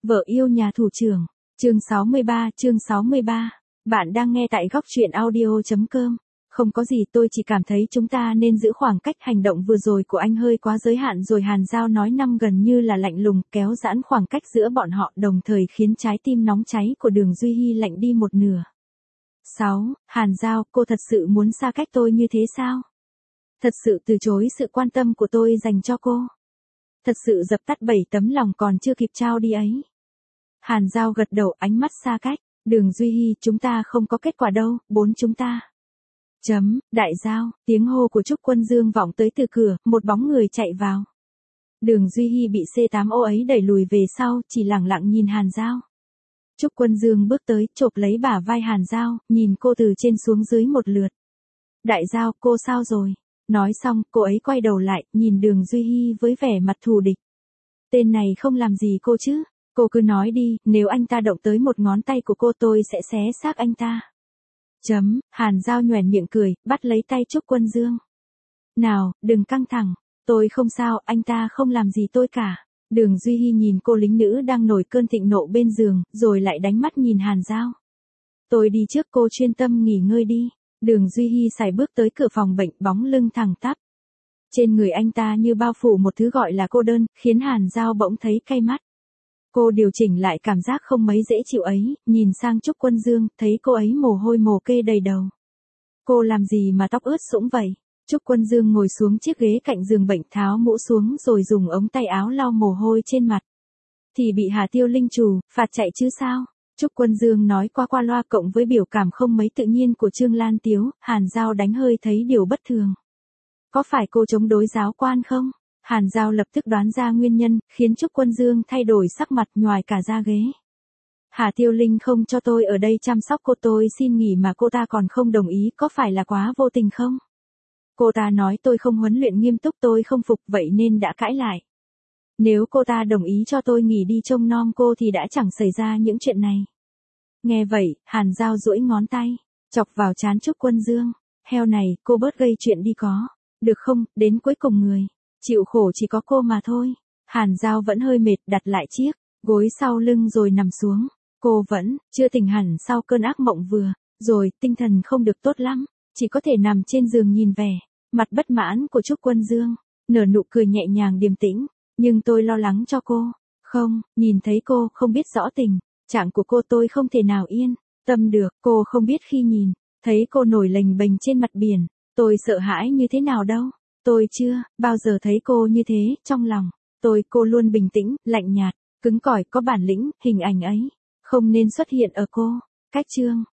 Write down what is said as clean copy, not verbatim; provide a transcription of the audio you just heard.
Vợ yêu nhà thủ trưởng. Chương 63. Bạn đang nghe tại góc truyện audio.com. Không có gì, tôi chỉ cảm thấy chúng ta nên giữ khoảng cách. Hành động vừa rồi của anh hơi quá giới hạn rồi. Hàn Giao nói năm gần như là lạnh lùng, kéo giãn khoảng cách giữa bọn họ, đồng thời khiến trái tim nóng cháy của Đường Duy Hi lạnh đi một nửa. 6. Hàn Giao, cô thật sự muốn xa cách tôi như thế sao? Thật sự từ chối sự quan tâm của tôi dành cho cô? Thật sự dập tắt 7 tấm lòng còn chưa kịp trao đi ấy? Hàn Giao gật đầu, ánh mắt xa cách. Đường Duy Hi, chúng ta không có kết quả đâu, chúng ta. Đại Giao, tiếng hô của Trúc Quân Dương vọng tới từ cửa, một bóng người chạy vào. Đường Duy Hi bị C8 ô ấy đẩy lùi về sau, chỉ lẳng lặng nhìn Hàn Giao. Trúc Quân Dương bước tới, chộp lấy bả vai Hàn Giao, nhìn cô từ trên xuống dưới một lượt. Đại Giao, cô sao rồi? Nói xong, cô ấy quay đầu lại, nhìn Đường Duy Hi với vẻ mặt thù địch. Tên này không làm gì cô chứ? Cô cứ nói đi, nếu anh ta động tới một ngón tay của cô tôi sẽ xé xác anh ta. Hàn Giao nhoẻn miệng cười, bắt lấy tay Trúc Quân Dương. Nào, đừng căng thẳng, tôi không sao, anh ta không làm gì tôi cả. Đường Duy Hi nhìn cô lính nữ đang nổi cơn thịnh nộ bên giường, rồi lại đánh mắt nhìn Hàn Giao. Tôi đi trước, cô chuyên tâm nghỉ ngơi đi. Đường Duy Hi sải bước tới cửa phòng bệnh, bóng lưng thẳng tắp. Trên người anh ta như bao phủ một thứ gọi là cô đơn, khiến Hàn Giao bỗng thấy cay mắt. Cô điều chỉnh lại cảm giác không mấy dễ chịu ấy, nhìn sang Trúc Quân Dương, thấy cô ấy mồ hôi mồ kê đầy đầu. Cô làm gì mà tóc ướt sũng vậy? Trúc Quân Dương ngồi xuống chiếc ghế cạnh giường bệnh, tháo mũ xuống rồi dùng ống tay áo lau mồ hôi trên mặt. Thì bị Hà Tiêu Linh trù, phạt chạy chứ sao? Trúc Quân Dương nói qua loa, cộng với biểu cảm không mấy tự nhiên của Trương Lan Tiếu, Hàn Giao đánh hơi thấy điều bất thường. Có phải cô chống đối giáo quan không? Hàn Giao lập tức đoán ra nguyên nhân, khiến Trúc Quân Dương thay đổi sắc mặt, nhoài cả ra ghế. Hà Tiêu Linh không cho tôi ở đây chăm sóc cô, tôi xin nghỉ mà cô ta còn không đồng ý, có phải là quá vô tình không? Cô ta nói tôi không huấn luyện nghiêm túc, tôi không phục, vậy nên đã cãi lại. Nếu cô ta đồng ý cho tôi nghỉ đi trông nom cô thì đã chẳng xảy ra những chuyện này. Nghe vậy, Hàn Giao duỗi ngón tay, chọc vào trán Trúc Quân Dương. Heo này, cô bớt gây chuyện đi có. Được không, đến cuối cùng người chịu khổ chỉ có cô mà thôi. Hàn Giao vẫn hơi mệt, đặt lại chiếc gối sau lưng rồi nằm xuống. Cô vẫn chưa tỉnh hẳn sau cơn ác mộng vừa rồi, tinh thần không được tốt lắm, chỉ có thể nằm trên giường nhìn vẻ mặt bất mãn của Trúc Quân Dương, nở nụ cười nhẹ nhàng điềm tĩnh. Nhưng tôi lo lắng cho cô. Không, nhìn thấy cô không biết rõ tình trạng của cô, tôi không thể nào yên tâm được. Cô không biết khi nhìn thấy cô nổi lềnh bềnh trên mặt biển, tôi sợ hãi như thế nào đâu. Tôi chưa bao giờ thấy cô như thế, trong lòng cô luôn bình tĩnh, lạnh nhạt, cứng cỏi, có bản lĩnh. Hình ảnh ấy không nên xuất hiện ở cô. Cách chương